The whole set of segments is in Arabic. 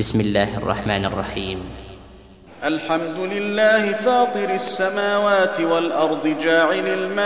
بسم الله الرحمن الرحيم. الحمد لله فاطر السماوات والأرض جاعل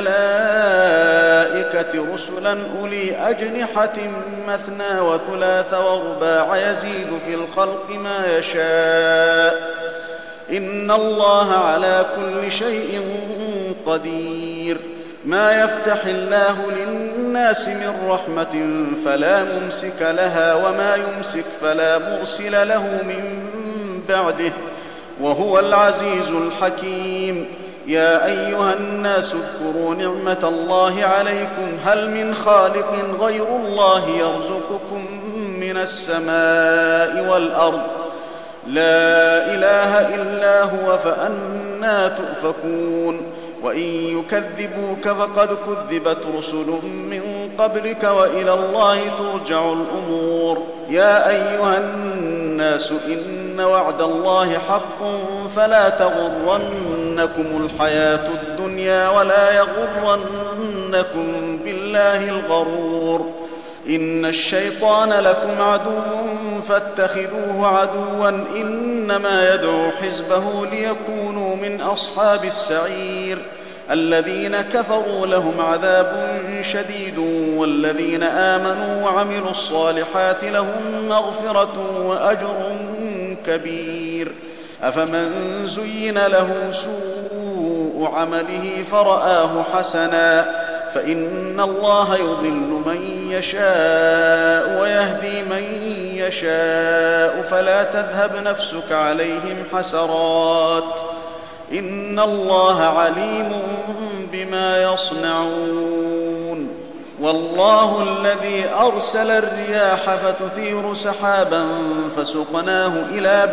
الملائكة رسلا أولي أجنحة مثنى وثلاث ورباع يزيد في الخلق ما يشاء إن الله على كل شيء قدير. ما يفتح الله للناس من رحمة فلا ممسك لها وما يمسك فلا مرسل له من بعده وهو العزيز الحكيم. يا أيها الناس اذكروا نعمة الله عليكم هل من خالق غير الله يرزقكم من السماء والأرض لا إله إلا هو فأنى تؤفكون. وإن يكذبوك فقد كذبت رسل من قبلك وإلى الله ترجع الأمور. يا أيها الناس إن وعد الله حق فلا تغرنكم الحياة الدنيا ولا يغرنكم بالله الغرور. إن الشيطان لكم عدو فاتخذوه عدوا إنما يدعو حزبه ليكونوا من أصحاب السعير. الذين كفروا لهم عذاب شديد والذين آمنوا وعملوا الصالحات لهم مغفرة وأجر كبير. أفمن زين له سوء عمله فرآه حسنا فإن الله يضل من يشاء ويهدي من يشاء فلا تذهب نفسك عليهم حسرات إن الله عليم بما يصنعون. والله الذي أرسل الرياح فتثير سحابا فسقناه إلى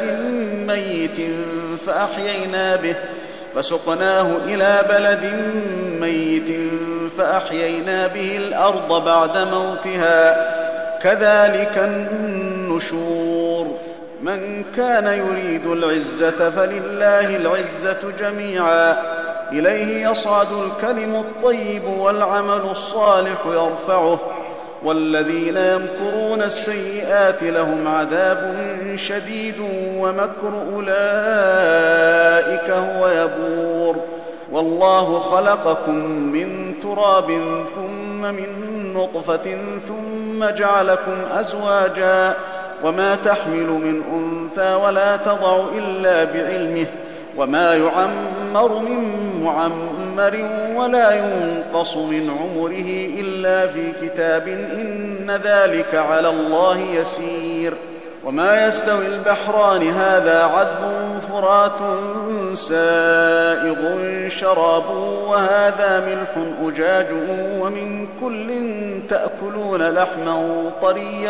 بلد ميت فأحيينا به الأرض بعد موتها كذلك النشور. من كان يريد العزة فلله العزة جميعا إليه يصعد الكلم الطيب والعمل الصالح يرفعه والذين يمكرون السيئات لهم عذاب شديد ومكر أولئك هو يبور. والله خلقكم من تراب ثم من نطفة ثم جعلكم أزواجا وما تحمل من أنثى ولا تضع إلا بعلمه وما يعمر من معمر ولا ينقص من عمره إلا في كتاب إن ذلك على الله يسير. وما يستوي البحران هذا عذب فرات سائغ شرابه وهذا ملح أجاج ومن كل تأكلون لحما طريا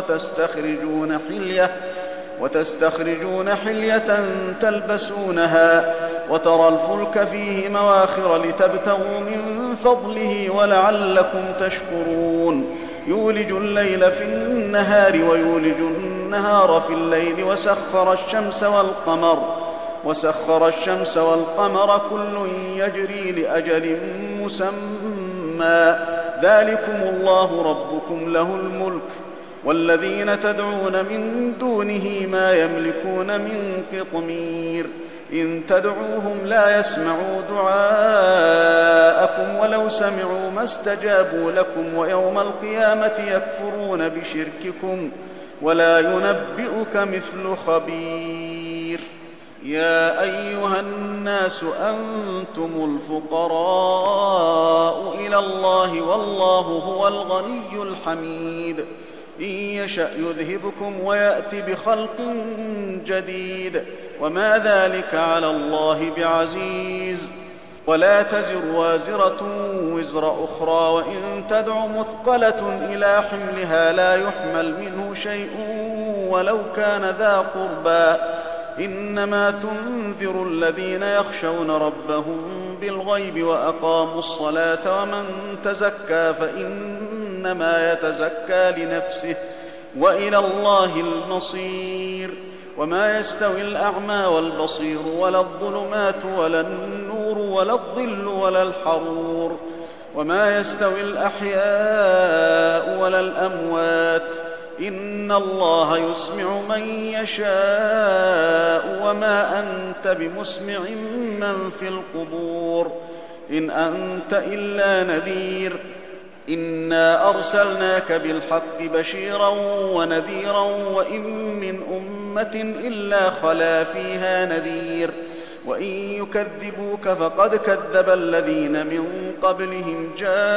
وتستخرجون حلية تلبسونها وترى الفلك فيه مواخر لتبتغوا من فضله ولعلكم تشكرون. يولج الليل في النهار ويولج النهار في الليل وسخر الشمس والقمر كل يجري لأجل مسمى ذلكم الله ربكم له الملك والذين تدعون من دونه ما يملكون من قطمير. إن تدعوهم لا يسمعوا دعاءكم ولو سمعوا ما استجابوا لكم ويوم القيامة يكفرون بشرككم ولا ينبئك مثل خبير. يا أيها الناس أنتم الفقراء إلى الله والله هو الغني الحميد. إن يشأ يذهبكم ويأتي بخلق جديد وما ذلك على الله بعزيز. ولا تزر وازرة وزر أخرى وإن تدع مثقلة إلى حملها لا يحمل منه شيء ولو كان ذا قربى إنما تنذر الذين يخشون ربهم بالغيب وأقاموا الصلاة ومن تزكى فإنما يتزكى لنفسه وإلى الله المصير. وما يستوي الأعمى والبصير ولا الظلمات ولا النور ولا الظل ولا الحرور. وما يستوي الأحياء ولا الأموات إن الله يسمع من يشاء وما أنت بمسمع من في القبور إن أنت إلا نذير إنا أرسلناك بالحق بشيرا ونذيرا وإن من أمة إلا خلا فيها نذير وإن يكذبوك فقد كذب الذين من قبلهم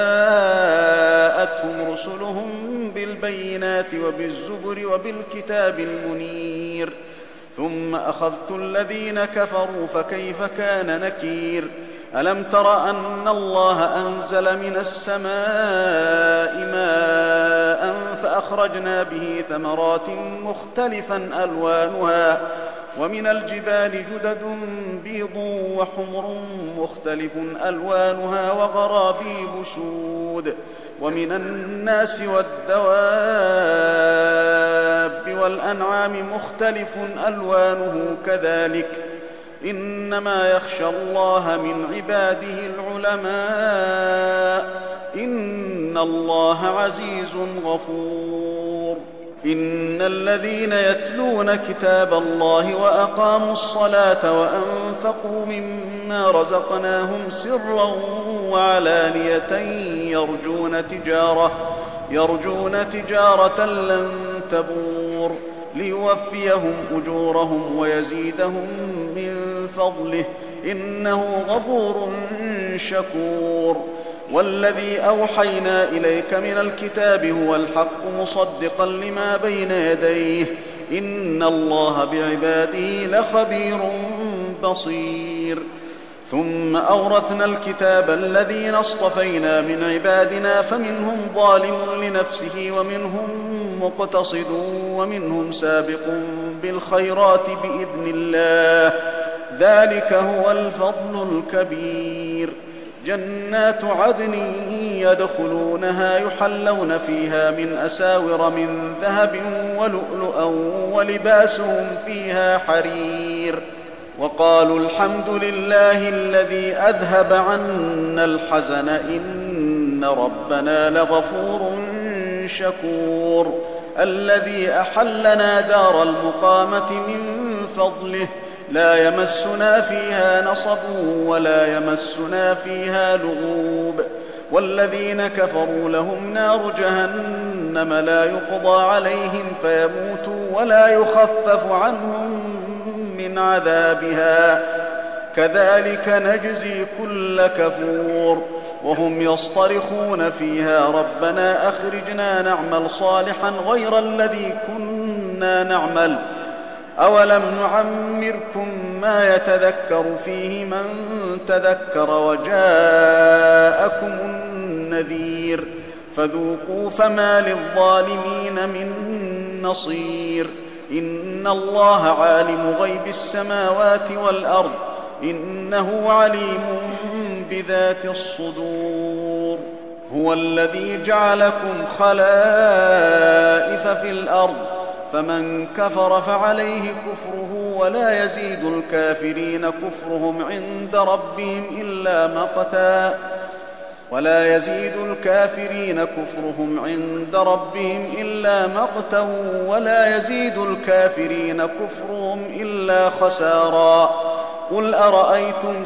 جاءتهم رسلهم بالبينات وبالزبر وبالكتاب المنير ثم أخذت الذين كفروا فكيف كان نكير ألم تر أن الله أنزل من السماء ماء فأخرجنا به ثمرات مختلفا ألوانها ومن الجبال جدد بيض وحمر مختلف ألوانها وغرابيب سود ومن الناس والدواب والأنعام مختلف ألوانه كذلك إنما يخشى الله من عباده العلماء إن الله عزيز غفور إن الذين يتلون كتاب الله وأقاموا الصلاة وأنفقوا مما رزقناهم سرا وعلانية يرجون تجارة لن تبور ليوفيهم أجورهم ويزيدهم من فضله إنه غفور شكور والذي أوحينا إليك من الكتاب هو الحق مصدقا لما بين يديه إن الله بعباده لخبير بصير ثم أورثنا الكتاب الذين اصطفينا من عبادنا فمنهم ظالم لنفسه ومنهم مقتصد ومنهم سابق بالخيرات بإذن الله ذلك هو الفضل الكبير جنات عدن يدخلونها يحلون فيها من أساور من ذهب ولؤلؤا ولباسهم فيها حرير وقالوا الحمد لله الذي أذهب عنا الحزن إن ربنا لغفور شكور الذي أحلنا دار المقامة من فضله لا يمسنا فيها نصب ولا يمسنا فيها لغوب والذين كفروا لهم نار جهنم لا يقضى عليهم فيموتوا ولا يخفف عنهم من عذابها كذلك نجزي كل كفور وهم يصطرخون فيها ربنا أخرجنا نعمل صالحا غير الذي كنا نعمل أولم نعمركم ما يتذكر فيه من تذكر وجاءكم النذير فذوقوا فما للظالمين من نصير إن الله عالم غيب السماوات والأرض إنه عليم بذات الصدور هو الذي جعلكم خلائف في الأرض فمن كفر فعليه كفره ولا يزيد الكافرين كفرهم عند ربهم إلا مقتا ولا يزيد الكافرين كفرهم إلا خسارا قل أرأيتم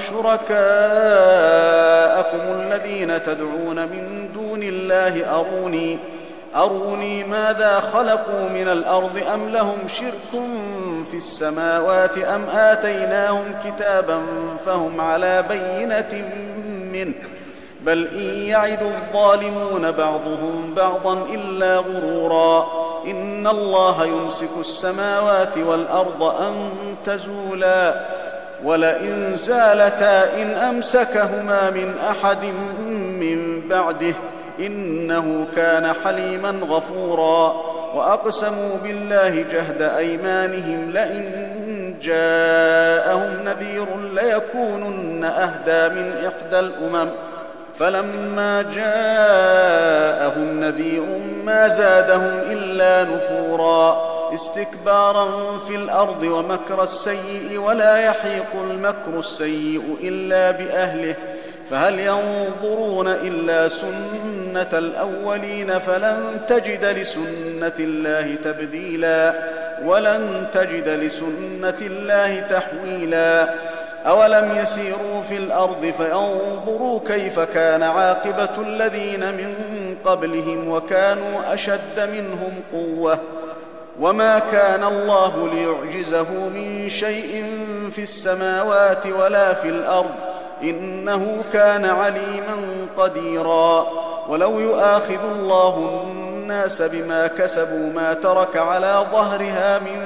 شركاءكم الذين تدعون من دون الله أروني ماذا خلقوا من الأرض أم لهم شرك في السماوات أم آتيناهم كتابا فهم على بينة منه بل إن يعد الظالمون بعضهم بعضا إلا غرورا إن الله يمسك السماوات والأرض أن تزولا ولئن زالتا إن أمسكهما من أحد من بعده إنه كان حليما غفورا وأقسموا بالله جهد أيمانهم لئن جاءهم نذير ليكونن أهدى من إحدى الأمم فلما جاءهم نذير ما زادهم إلا نفورا استكبارا في الأرض ومكر السيء ولا يحيق المكر السيء إلا بأهله فهل ينظرون إلا سنة الأولين فلن تجد لسنة الله تبديلا ولن تجد لسنة الله تحويلا أولم يسيروا في الأرض فينظروا كيف كان عاقبة الذين من قبلهم وكانوا أشد منهم قوة وما كان الله ليعجزه من شيء في السماوات ولا في الأرض إنه كان عليما قديرا ولو يؤاخذ الله الناس بما كسبوا ما ترك على ظهرها من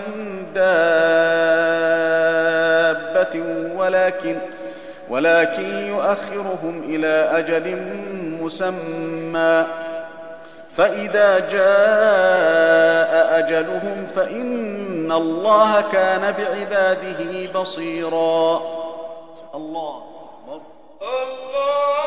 دابة ولكن يؤخرهم إلى أجل مسمى فإذا جاء أجلهم فإن الله كان بعباده بصيرا. الله